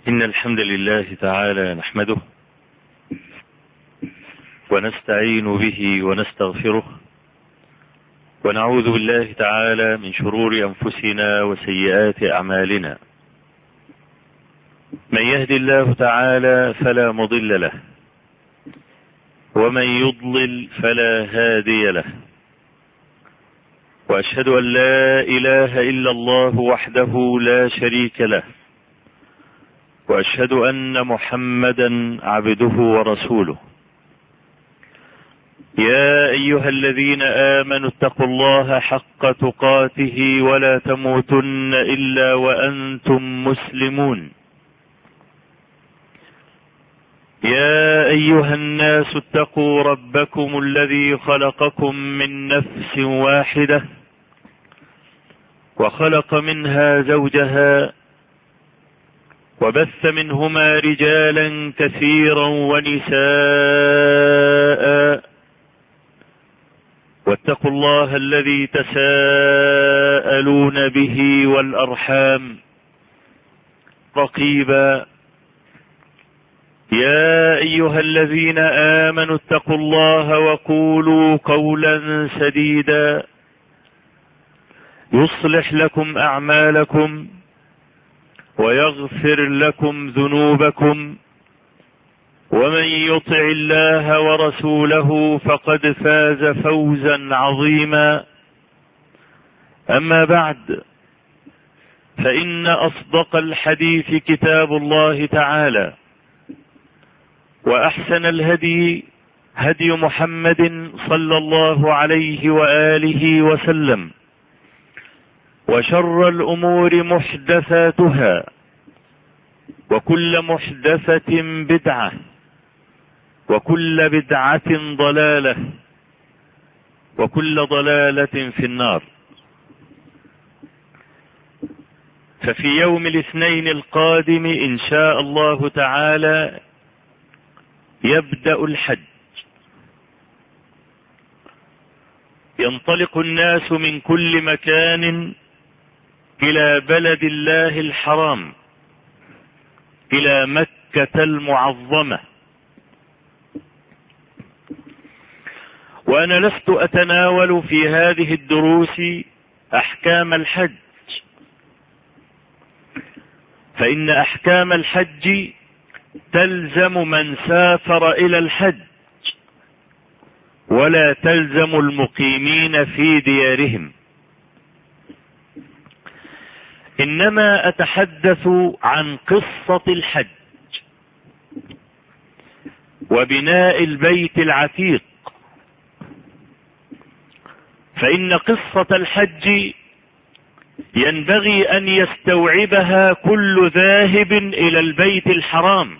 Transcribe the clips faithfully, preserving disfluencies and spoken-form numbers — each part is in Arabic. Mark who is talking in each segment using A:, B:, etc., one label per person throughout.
A: إن الحمد لله تعالى نحمده ونستعين به ونستغفره ونعوذ بالله تعالى من شرور أنفسنا وسيئات أعمالنا. من يهد الله تعالى فلا مضل له ومن يضلل فلا هادي له، وأشهد أن لا إله إلا الله وحده لا شريك له، وأشهد أن محمدا عبده ورسوله. يا أيها الذين آمنوا اتقوا الله حق تقاته ولا تموتن إلا وأنتم مسلمون. يا أيها الناس اتقوا ربكم الذي خلقكم من نفس واحدة وخلق منها زوجها وبث منهما رجالا كثيرا ونساء، واتقوا الله الذي تساءلون به والأرحام رقيبا. يا أيها الذين آمنوا اتقوا الله وقولوا قولا سديدا يصلح لكم أعمالكم ويغفر لكم ذنوبكم، ومن يطع الله ورسوله فقد فاز فوزا عظيما. أما بعد، فإن أصدق الحديث كتاب الله تعالى، وأحسن الهدي هدي محمد صلى الله عليه وآله وسلم، وشر الأمور محدثاتها، وكل محدثة بدعة، وكل بدعة ضلالة، وكل ضلالة في النار. ففي يوم الاثنين القادم إن شاء الله تعالى يبدأ الحج. ينطلق الناس من كل مكان إلى بلد الله الحرام، إلى مكة المعظمة. وأنا لست أتناول في هذه الدروس أحكام الحج، فإن أحكام الحج تلزم من سافر إلى الحج، ولا تلزم المقيمين في ديارهم. إنما أتحدث عن قصة الحج وبناء البيت العتيق، فإن قصة الحج ينبغي أن يستوعبها كل ذاهب إلى البيت الحرام،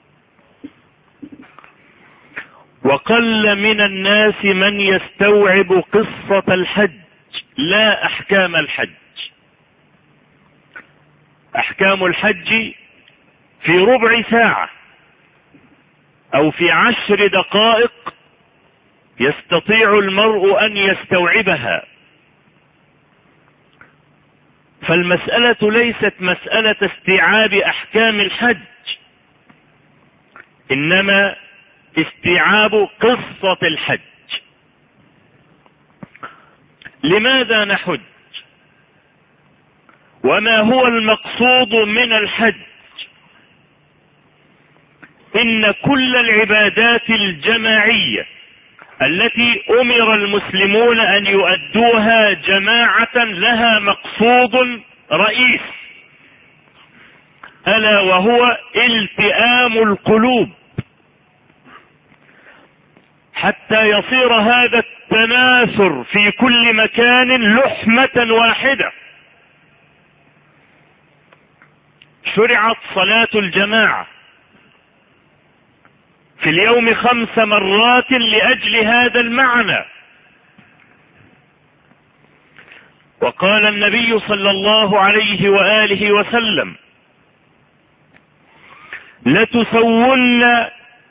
A: وقل من الناس من يستوعب قصة الحج لا أحكام الحج. أحكام الحج في ربع ساعة أو في عشر دقائق يستطيع المرء أن يستوعبها. فالمسألة ليست مسألة استيعاب أحكام الحج، إنما استيعاب قصة الحج. لماذا نحج؟ وما هو المقصود من الحج؟ إن كل العبادات الجماعية التي أمر المسلمون أن يؤدوها جماعة لها مقصود رئيس، ألا وهو التئام القلوب، حتى يصير هذا التناثر في كل مكان لحمة واحدة. شرعت صلاة الجماعة في اليوم خمس مرات لأجل هذا المعنى. وقال النبي صلى الله عليه وآله وسلم: لتسون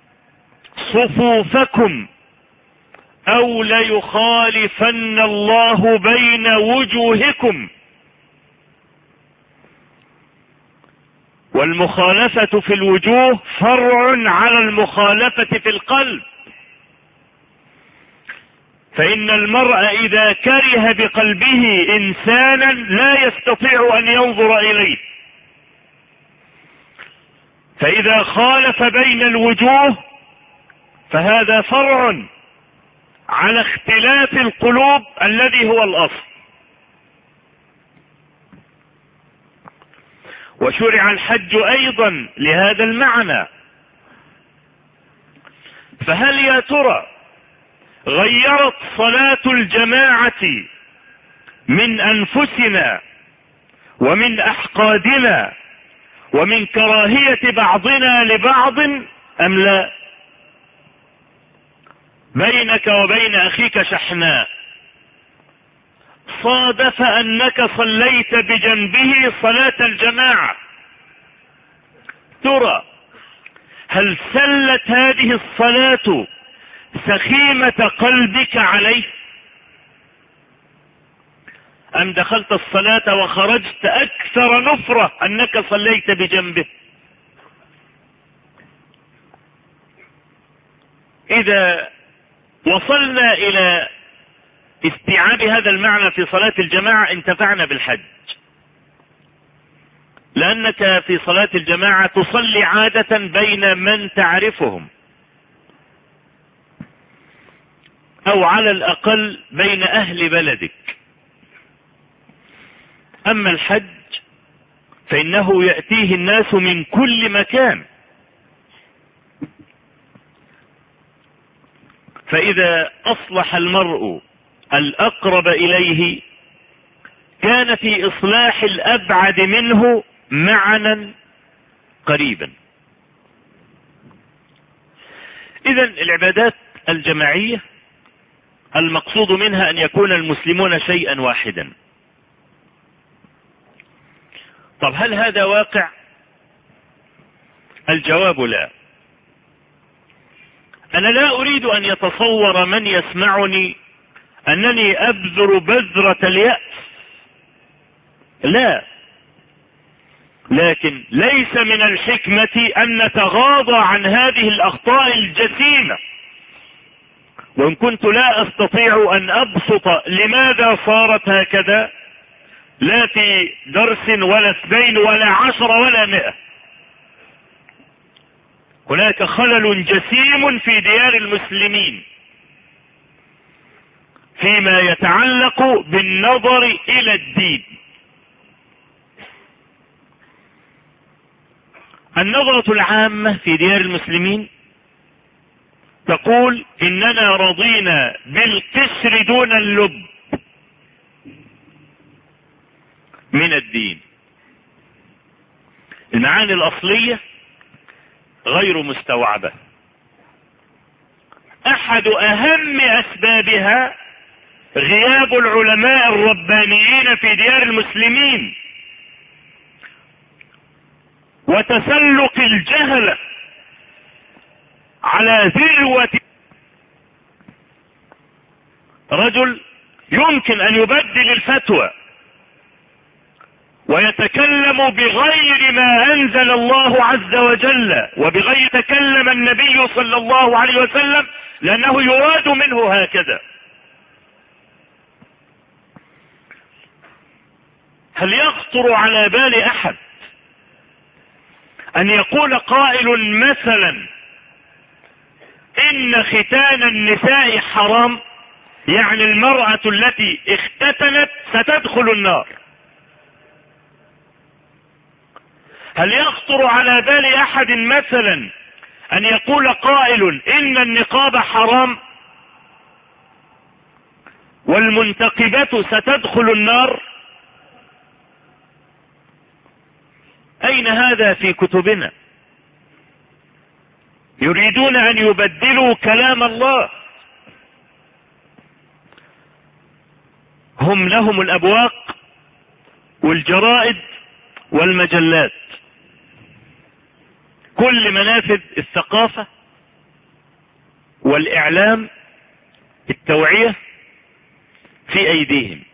A: صفوفكم أو ليخالفن الله بين وجوهكم. والمخالفة في الوجوه فرع على المخالفة في القلب. فإن المرء إذا كره بقلبه إنسانا لا يستطيع أن ينظر إليه، فإذا خالف بين الوجوه فهذا فرع على اختلاف القلوب الذي هو الأصل. وشرع الحج أيضا لهذا المعنى. فهل يا ترى غيرت صلاة الجماعة من أنفسنا ومن أحقادنا ومن كراهية بعضنا لبعض أم لا؟ بينك وبين أخيك شحناء، صادف أنك صليت بجنبه صلاة الجماعة، ترى هل سلت هذه الصلاة سخيمة قلبك عليه، أم دخلت الصلاة وخرجت أكثر نفرة أنك صليت بجنبه؟ إذا وصلنا إلى استيعاب هذا المعنى في صلاة الجماعة انتفعنا بالحج، لأنك في صلاة الجماعة تصلي عادة بين من تعرفهم، أو على الأقل بين أهل بلدك. أما الحج فإنه يأتيه الناس من كل مكان، فإذا أصلح المرء الأقرب إليه كان في إصلاح الأبعد منه معنى قريبا. إذن العبادات الجماعية المقصود منها أن يكون المسلمون شيئا واحدا. طب هل هذا واقع؟ الجواب لا. أنا لا أريد أن يتصور من يسمعني أنني أبذر بذرة اليأس، لا، لكن ليس من الحكمة أن نتغاضى عن هذه الأخطاء الجسيمة. وإن كنت لا أستطيع أن أبسط لماذا صارت هكذا، لا في درس ولا اثنين ولا عشر ولا مئة، هناك خلل جسيم في ديار المسلمين فيما يتعلق بالنظر إلى الدين. النظرة العامة في ديار المسلمين تقول إننا رضينا بالقشر دون اللب من الدين. المعاني الأصلية غير مستوعبة. أحد أهم أسبابها غياب العلماء الربانيين في ديار المسلمين وتسلق الجهل على ذروة. رجل يمكن أن يبدل الفتوى ويتكلم بغير ما أنزل الله عز وجل وبغير تكلم النبي صلى الله عليه وسلم، لأنه يراد منه هكذا. هل يخطر على بال أحد أن يقول قائل مثلا إن ختان النساء حرام، يعني المرأة التي اختتنت ستدخل النار؟ هل يخطر على بال أحد مثلا أن يقول قائل إن النقاب حرام والمنتقبة ستدخل النار؟ أين هذا في كتبنا؟ يريدون أن يبدلوا كلام الله. هم لهم الأبواق والجرائد والمجلات، كل منافذ الثقافة والإعلام التوعية في أيديهم.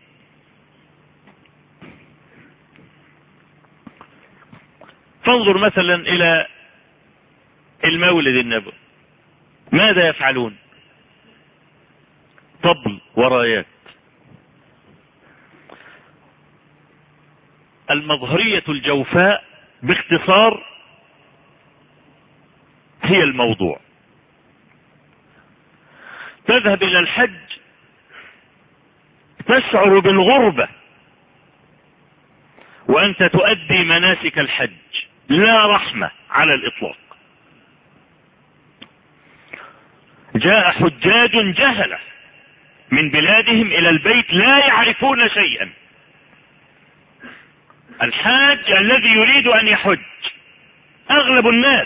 A: فانظر مثلا الى المولد النبوي، ماذا يفعلون؟ طبل ورايات. المظهرية الجوفاء باختصار هي الموضوع. تذهب الى الحج تشعر بالغربة وانت تؤدي مناسك الحج، لا رحمة على الاطلاق. جاء حجاج جهلة من بلادهم الى البيت لا يعرفون شيئا. الحاج الذي يريد ان يحج اغلب الناس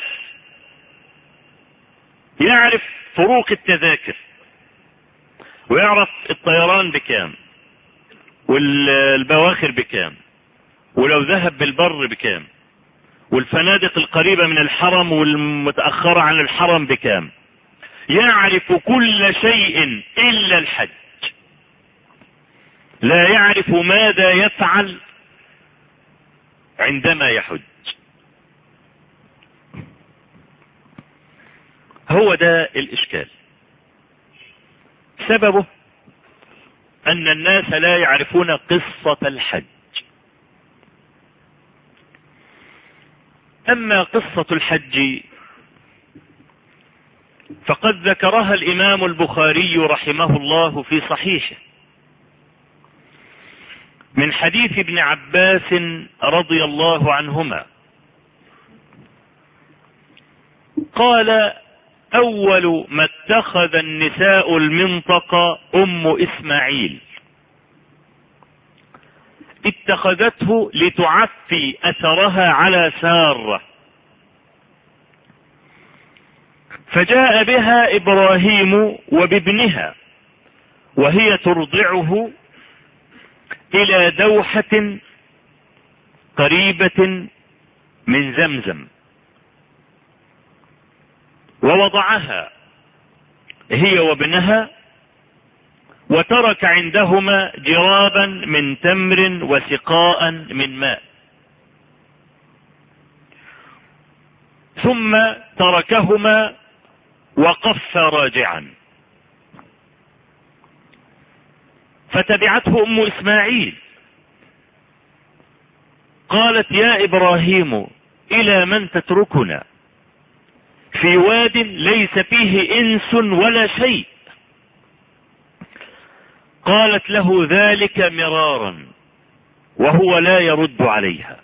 A: يعرف فروق التذاكر، ويعرف الطيران بكام، والبواخر بكام، ولو ذهب بالبر بكام، والفنادق القريبة من الحرم والمتأخرة عن الحرم بكام. يعرف كل شيء إلا الحج، لا يعرف ماذا يفعل عندما يحج. هو ده الإشكال. سببه أن الناس لا يعرفون قصة الحج. أما قصة الحج فقد ذكرها الإمام البخاري رحمه الله في صحيحه من حديث ابن عباس رضي الله عنهما قال: أول ما اتخذ النساء المنطقة أم إسماعيل، اتخذته لتعفي أثرها على سارة، فجاء بها إبراهيم وبابنها وهي ترضعه إلى دوحة قريبة من زمزم، ووضعها هي وابنها، وترك عندهما جرابا من تمر وسقاء من ماء، ثم تركهما وقف راجعا. فتبعته ام اسماعيل قالت: يا ابراهيم الى من تتركنا في واد ليس فيه انس ولا شيء؟ قالت له ذلك مرارا وهو لا يرد عليها.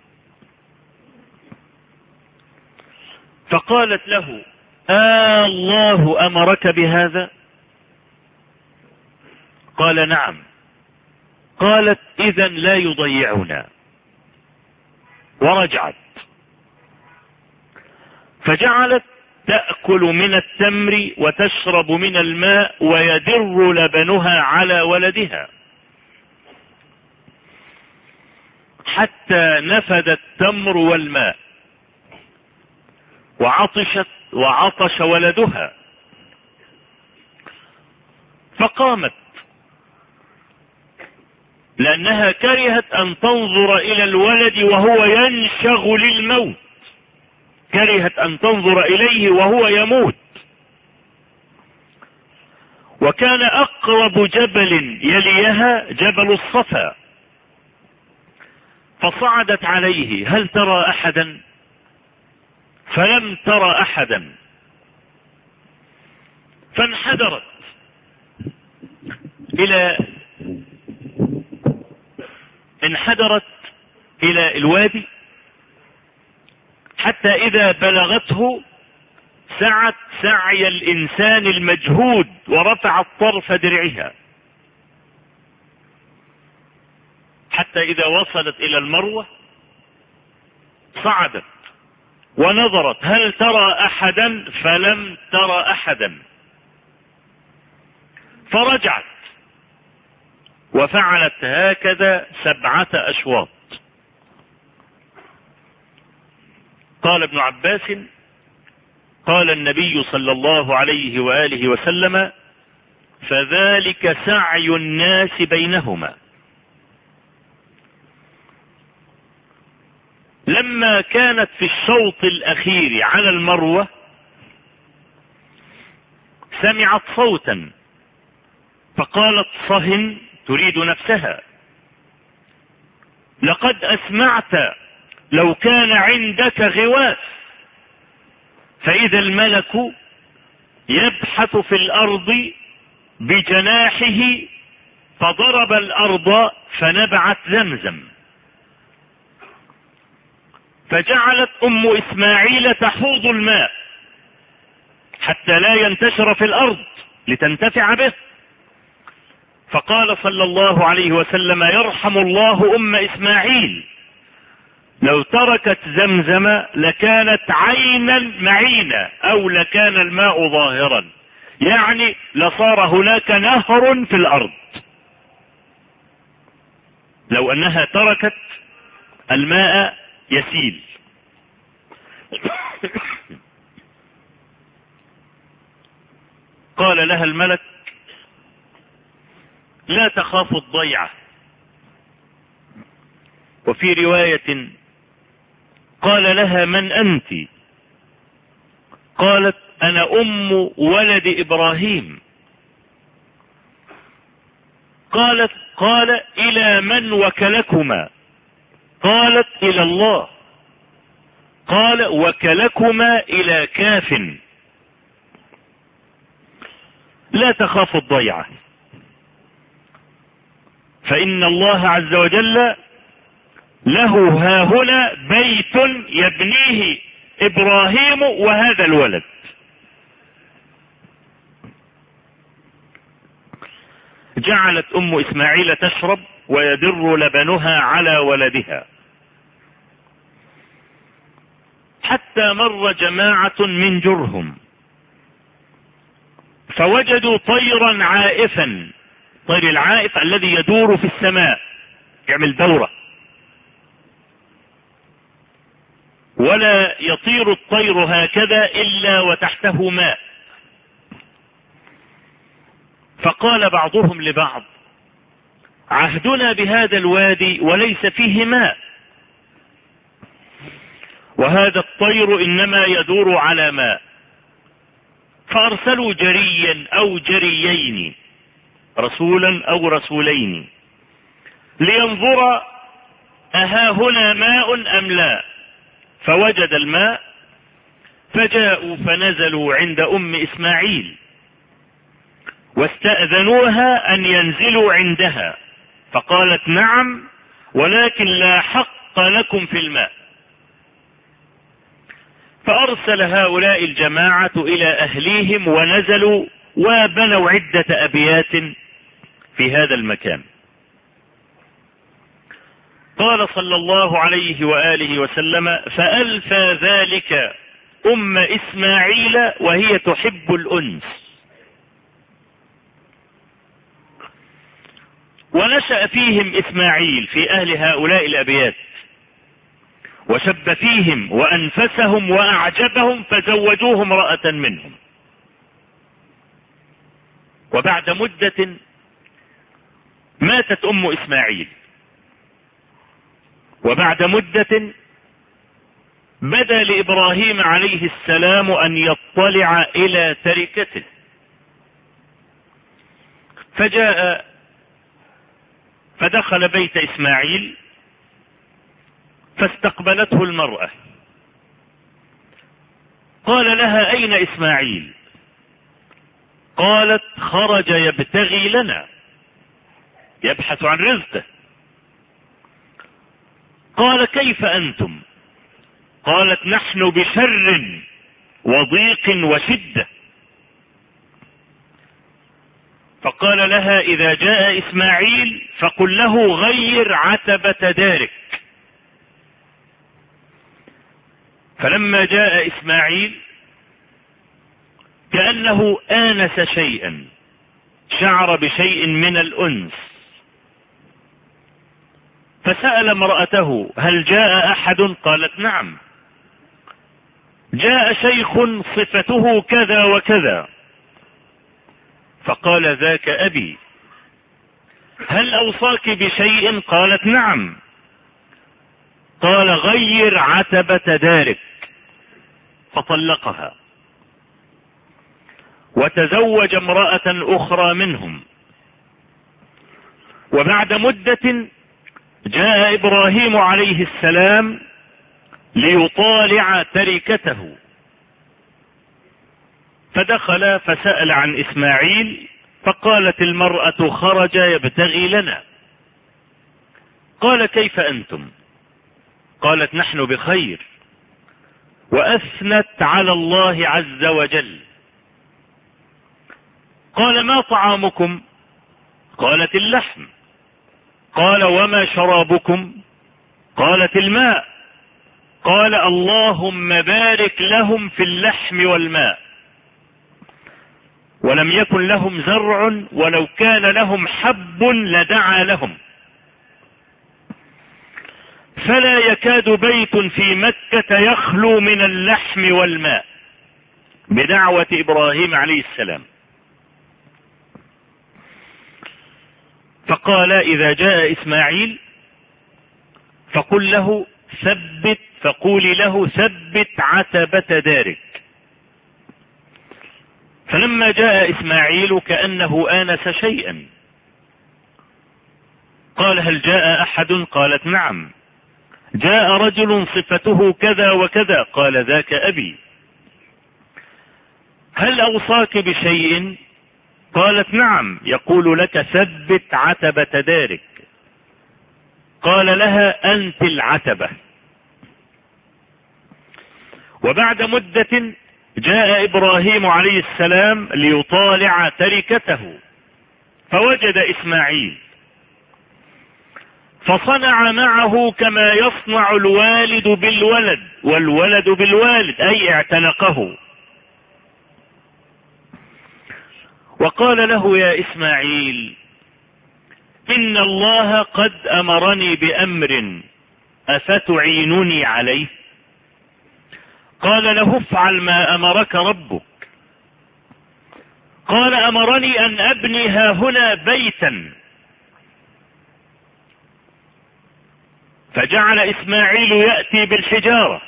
A: فقالت له: آه الله أمرك بهذا؟ قال: نعم. قالت: إذا لا يضيعنا. ورجعت فجعلت تأكل من التمر وتشرب من الماء ويدر لبنها على ولدها حتى نفد التمر والماء، وعطشت وعطش ولدها، فقامت لأنها كرهت أن تنظر إلى الولد وهو ينشغ للموت، كرهت أن تنظر إليه وهو يموت. وكان أقرب جبل يليها جبل الصفا، فصعدت عليه: هل ترى أحدا؟ فلم ترى أحدا، فانحدرت إلى انحدرت إلى الوادي حتى إذا بلغته سعت سعي الإنسان المجهود ورفعت طرف درعها حتى إذا وصلت إلى المروة صعدت ونظرت: هل ترى أحدا؟ فلم ترى أحدا، فرجعت وفعلت هكذا سبعة أشواط. قال ابن عباس: قال النبي صلى الله عليه وآله وسلم: فذلك سعي الناس بينهما. لما كانت في الشوط الأخير على المروة سمعت صوتا فقالت صهن تريد نفسها: لقد أسمعت لو كان عندك غواث. فإذا الملك يبحث في الأرض بجناحه فضرب الأرض فنبعت زمزم. فجعلت أم إسماعيل تحوض الماء حتى لا ينتشر في الأرض لتنتفع به. فقال صلى الله عليه وسلم: يرحم الله أم إسماعيل، لو تركت زمزم لكانت عينا معينا أو لكان الماء ظاهرا، يعني لصار هناك نهر في الأرض لو أنها تركت الماء يسيل. قال لها الملك: لا تخاف الضيعة. وفي رواية قال لها: من أنت؟ قالت: أنا أم ولد إبراهيم. قالت: قال: إلى من وكلكما؟ قالت: إلى الله. قال: وكلكما إلى كاف. لا تخاف الضيعة، فإن الله عز وجل له هاهنا بيت يبنيه إبراهيم وهذا الولد. جعلت أم إسماعيل تشرب ويدر لبنها على ولدها، حتى مر جماعة من جرهم فوجدوا طيرا عائفا. طير العائف الذي يدور في السماء يعمل دورة، ولا يطير الطير هكذا إلا وتحته ماء. فقال بعضهم لبعض: عهدنا بهذا الوادي وليس فيه ماء، وهذا الطير إنما يدور على ماء. فأرسلوا جريا أو جريين، رسولا أو رسولين، لينظر أها هنا ماء أم لا. فوجد الماء فجاءوا فنزلوا عند أم إسماعيل واستأذنوها أن ينزلوا عندها، فقالت: نعم، ولكن لا حق لكم في الماء. فأرسل هؤلاء الجماعة إلى أهليهم ونزلوا وبنوا عدة أبيات في هذا المكان. قال صلى الله عليه وآله وسلم: فألفى ذلك أم إسماعيل وهي تحب الأنس. ونشأ فيهم إسماعيل في أهل هؤلاء الأبيات، وشب فيهم وأنفسهم وأعجبهم، فزوجوه امرأة منهم. وبعد مدة ماتت أم إسماعيل، وبعد مدة بدا لإبراهيم عليه السلام أن يطلع إلى تركته، فجاء فدخل بيت إسماعيل فاستقبلته المرأة. قال لها: أين إسماعيل؟ قالت: خرج يبتغي لنا، يبحث عن رزقه. قال: كيف أنتم؟ قالت: نحن بشر وضيق وشدة. فقال لها: إذا جاء إسماعيل فقل له غير عتبة دارك. فلما جاء إسماعيل كأنه آنس شيئا، شعر بشيء من الأنس، فسأل امرأته: هل جاء أحد؟ قالت: نعم، جاء شيخ صفته كذا وكذا. فقال: ذاك أبي. هل أوصاك بشيء؟ قالت: نعم، قال غير عتبة دارك، فطلقها وتزوج امرأة اخرى منهم. وبعد مدة جاء ابراهيم عليه السلام ليطالع تركته، فدخل فسأل عن اسماعيل، فقالت المرأة خرج يبتغي لنا. قال كيف انتم؟ قالت نحن بخير، واثنت على الله عز وجل. قال ما طعامكم؟ قالت اللحم. قال وما شرابكم؟ قالت الماء. قال اللهم بارك لهم في اللحم والماء. ولم يكن لهم زرع، ولو كان لهم حب لدعا لهم. فلا يكاد بيت في مكة يخلو من اللحم والماء بدعوة إبراهيم عليه السلام. فقال إذا جاء إسماعيل فقل له ثبت فقولي له ثبت عتبة دارك. فلما جاء إسماعيل كأنه آنس شيئا، قال هل جاء أحد؟ قالت نعم. جاء رجل صفته كذا وكذا، قال ذاك أبي. هل أوصاك بشيء؟ قالت نعم، يقول لك ثبت عتبة دارك. قال لها أنت العتبة. وبعد مدة جاء إبراهيم عليه السلام ليطالع تركته، فوجد إسماعيل، فصنع معه كما يصنع الوالد بالولد والولد بالوالد، أي اعتنقه. وقال له يا إسماعيل إن الله قد أمرني بأمر أفتعينني عليه؟ قال له افعل ما أمرك ربك. قال أمرني أن أبني هاهنا بيتا. فجعل إسماعيل يأتي بالحجارة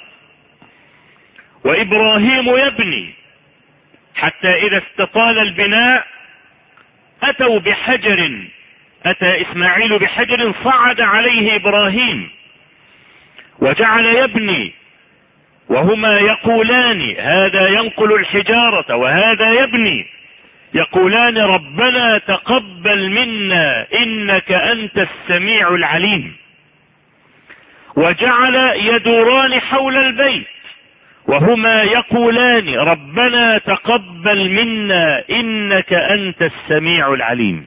A: وإبراهيم يبني، حتى إذا استطال البناء أتوا بحجر، أتى إسماعيل بحجر صعد عليه إبراهيم وجعل يبني، وهما يقولان، هذا ينقل الحجارة وهذا يبني، يقولان ربنا تقبل منا إنك أنت السميع العليم. وجعل يدوران حول البيت وهما يقولان ربنا تقبل منا إنك أنت السميع العليم.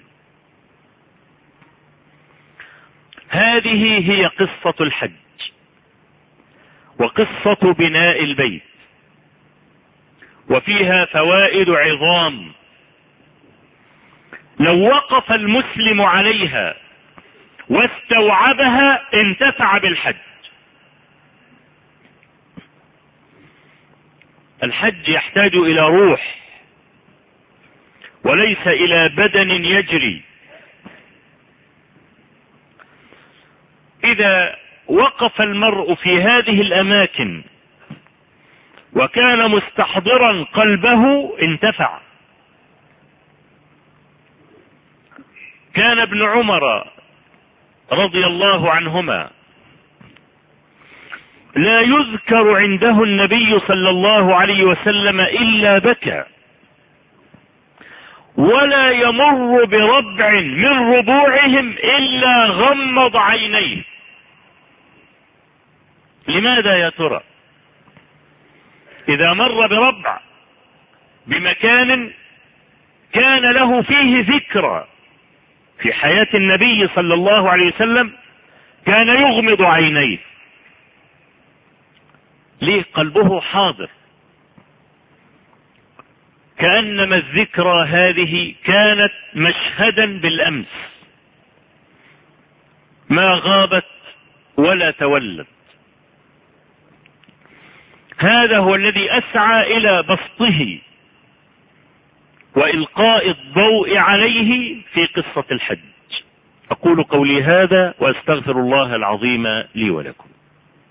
A: هذه هي قصة الحج وقصة بناء البيت، وفيها فوائد عظام لو وقف المسلم عليها واستوعبها انتفع بالحج. الحج يحتاج إلى روح وليس إلى بدن يجري. إذا وقف المرء في هذه الأماكن وكان مستحضرا قلبه انتفع. كان ابن عمر رضي الله عنهما لا يذكر عنده النبي صلى الله عليه وسلم إلا بكى، ولا يمر بربع من ربوعهم إلا غمض عينيه. لماذا يا ترى؟ إذا مر بربع بمكان كان له فيه ذكرى في حياة النبي صلى الله عليه وسلم كان يغمض عينيه. ليه؟ قلبه حاضر، كأنما الذكرى هذه كانت مشهدا بالأمس ما غابت ولا تولت. هذا هو الذي أسعى إلى بسطه وإلقاء الضوء عليه في قصة الحج. أقول قولي هذا وأستغفر الله العظيم لي ولكم.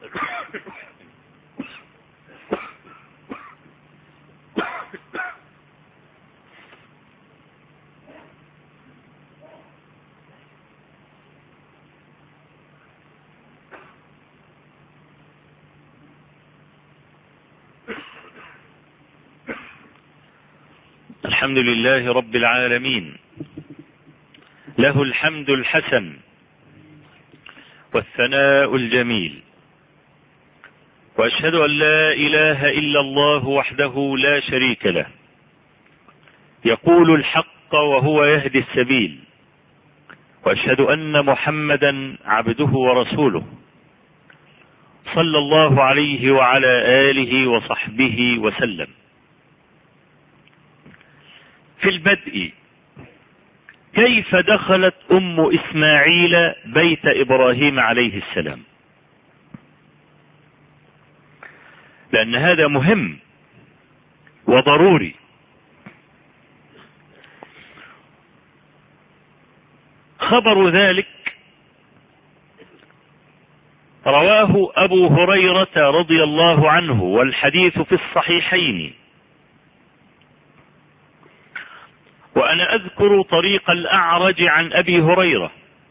A: الحمد لله رب العالمين، له الحمد الحسن والثناء الجميل، وأشهد أن لا إله إلا الله وحده لا شريك له، يقول الحق وهو يهدي السبيل، وأشهد أن محمدا عبده ورسوله صلى الله عليه وعلى آله وصحبه وسلم. في البدء، كيف دخلت أم إسماعيل بيت إبراهيم عليه السلام؟ لأن هذا مهم وضروري. خبر ذلك رواه أبو هريرة رضي الله عنه، والحديث في الصحيحين. وأنا أذكر طريق الأعرج عن أبي هريرة،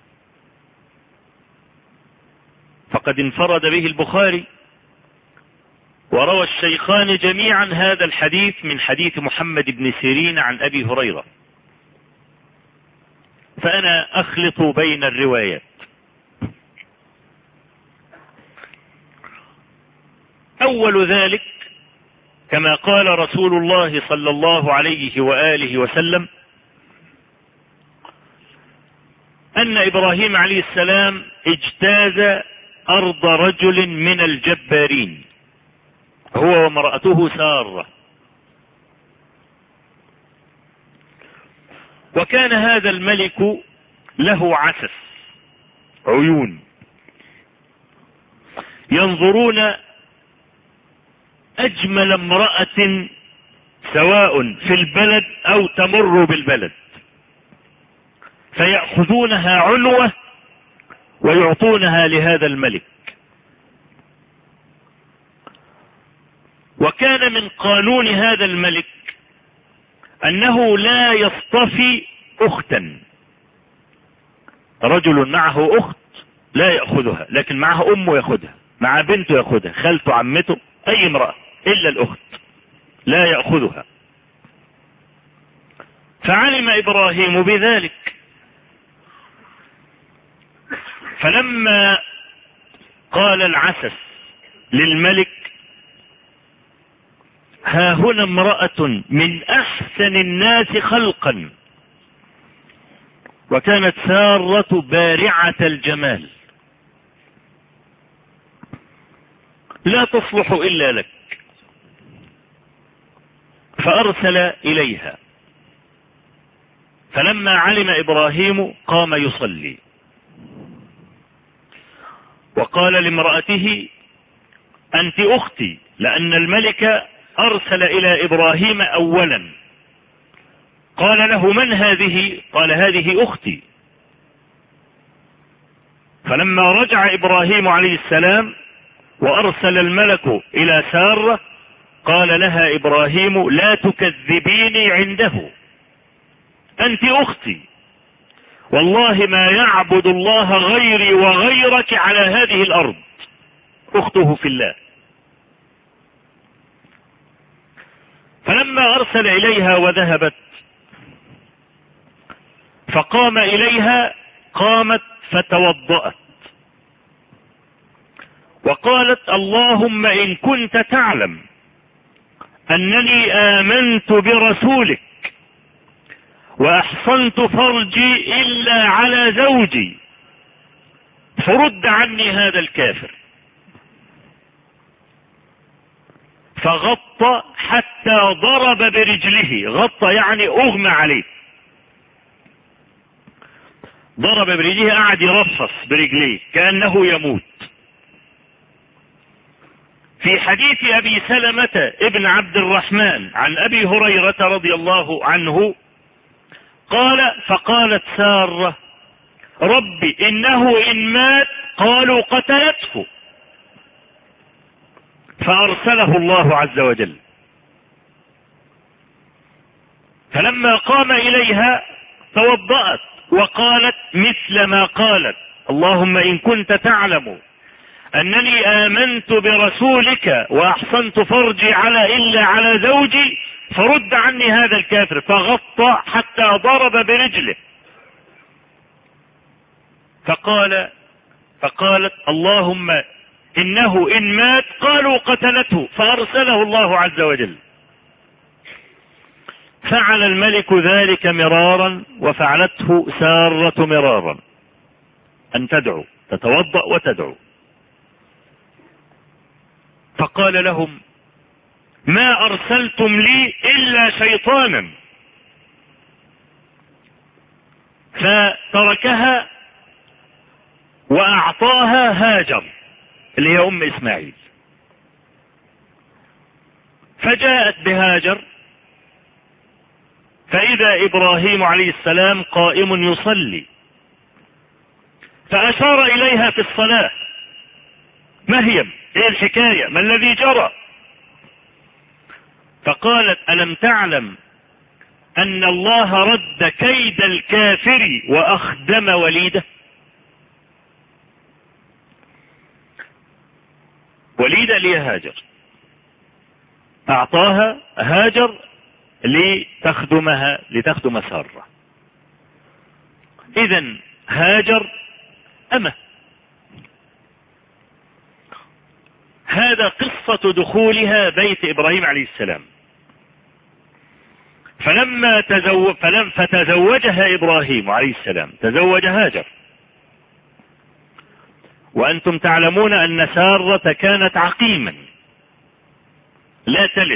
A: فقد انفرد به البخاري، وروى الشيخان جميعا هذا الحديث من حديث محمد بن سيرين عن أبي هريرة، فأنا أخلط بين الروايات. أول ذلك كما قال رسول الله صلى الله عليه وآله وسلم أن إبراهيم عليه السلام اجتاز أرض رجل من الجبارين، هو وامرأته سارة. وكان هذا الملك له عسس، عيون، ينظرون أجمل امرأة سواء في البلد أو تمر بالبلد، فيأخذونها عنوة ويعطونها لهذا الملك. وكان من قانون هذا الملك أنه لا يصطفي أختا، رجل معه أخت لا يأخذها، لكن معها أمه يأخذها، مع بنته يأخذها، خالته، عمته، أي امرأة إلا الأخت لا يأخذها. فعلم إبراهيم بذلك، فلما قال العسس للملك ها هنا امرأة من أحسن الناس خلقا، وكانت سارة بارعة الجمال لا تصلح إلا لك، فأرسل إليها. فلما علم إبراهيم قام يصلي، وقال لامرأته أنت أختي، لأن الملك أرسل إلى إبراهيم أولا. قال له من هذه؟ قال هذه أختي. فلما رجع إبراهيم عليه السلام وأرسل الملك إلى سارة قال لها إبراهيم لا تكذبيني عنده، أنت أختي، والله ما يعبد الله غيري وغيرك على هذه الأرض. أخته في الله. فلما أرسل إليها وذهبت فقام إليها، قامت فتوضأت وقالت اللهم إن كنت تعلم أنني آمنت برسولك وأحصنت فرجي إلا على زوجي فرد عني هذا الكافر. فغطى حتى ضرب برجله، غطى يعني أغمى عليه، ضرب برجله، قعد يرفص برجليه كأنه يموت. في حديث أبي سلمة ابن عبد الرحمن عن أبي هريرة رضي الله عنه قال فقالت سارة ربي إنه إن مات قالوا قتلته، فأرسله الله عز وجل. فلما قام إليها توضأت وقالت مثل ما قالت: اللهم إن كنت تعلم أنني آمنت برسولك وأحصنت فرجي على إلا على زوجي فرد عني هذا الكافر. فغطى حتى ضرب برجله. فقال فقالت: اللهم إنه إن مات قالوا قتلته. فأرسله الله عز وجل. فعل الملك ذلك مرارا وفعلته سارة مرارا، أن تدعو، تتوضأ وتدعو. فقال لهم: ما أرسلتم لي إلا شيطانا. فتركها وأعطاها هاجر اللي هي أم إسماعيل. فجاءت بهاجر فإذا إبراهيم عليه السلام قائم يصلي، فأشار إليها في الصلاة: ما هي؟ ايه الحكاية؟ ما الذي جرى؟ فقالت: ألم تعلم أن الله رد كيد الكافر وأخدم وليده؟ وليدة لي هاجر، أعطاها هاجر لتخدمها لتخدم سارة. إذن هاجر أمه. هذا قصة دخولها بيت إبراهيم عليه السلام. فلما تزوج فلم فتزوجها إبراهيم عليه السلام، تزوج هاجر. وأنتم تعلمون أن سارة كانت عقيما لا تلد.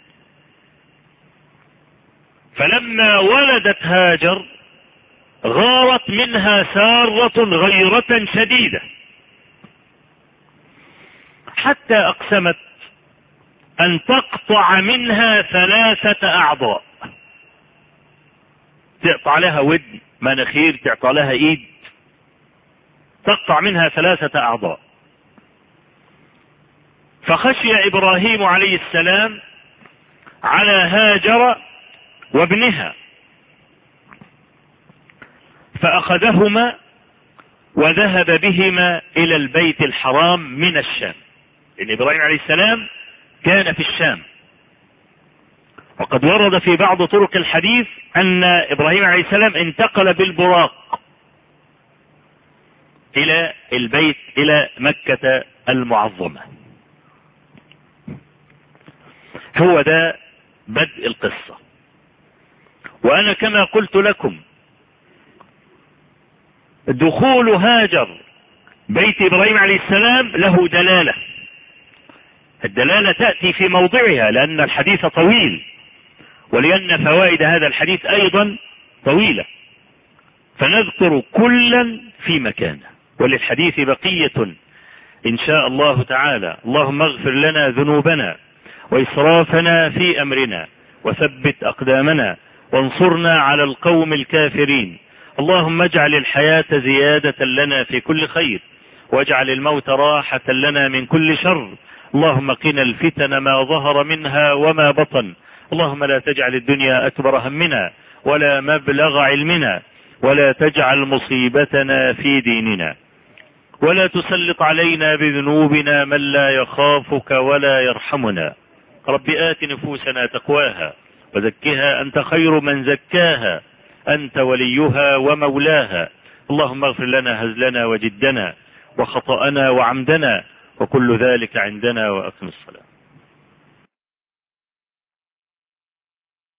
A: فلما ولدت هاجر غارت منها سارة غيرة شديدة، حتى أقسمت أن تقطع منها ثلاثة أعضاء. تقطع لها ودن، مناخير، تقطع لها إيد، تقطع منها ثلاثة أعضاء. فخشي إبراهيم عليه السلام على هاجر وابنها، فأخذهما وذهب بهما إلى البيت الحرام من الشام، لأن إبراهيم عليه السلام كان في الشام. وقد ورد في بعض طرق الحديث أن إبراهيم عليه السلام انتقل بالبراق إلى البيت، إلى مكة المعظمة. هو ده بدء القصة. وأنا كما قلت لكم دخول هاجر بيت إبراهيم عليه السلام له دلالة. الدلالة تأتي في موضعها لأن الحديث طويل، ولأن فوائد هذا الحديث أيضا طويلة، فنذكر كلا في مكانه، وللحديث بقية إن شاء الله تعالى. اللهم اغفر لنا ذنوبنا وإسرافنا في أمرنا وثبت أقدامنا وانصرنا على القوم الكافرين. اللهم اجعل الحياة زيادة لنا في كل خير، واجعل الموت راحة لنا من كل شر. اللهم قنا الفتن ما ظهر منها وما بطن. اللهم لا تجعل الدنيا أكبر همنا ولا مبلغ علمنا، ولا تجعل مصيبتنا في ديننا، ولا تسلط علينا بذنوبنا من لا يخافك ولا يرحمنا. رب آت نفوسنا تقواها وزكها أنت خير من زكاها، أنت وليها ومولاها. اللهم اغفر لنا هزلنا وجدنا وخطأنا وعمدنا وكل ذلك عندنا، وأقم الصلاة.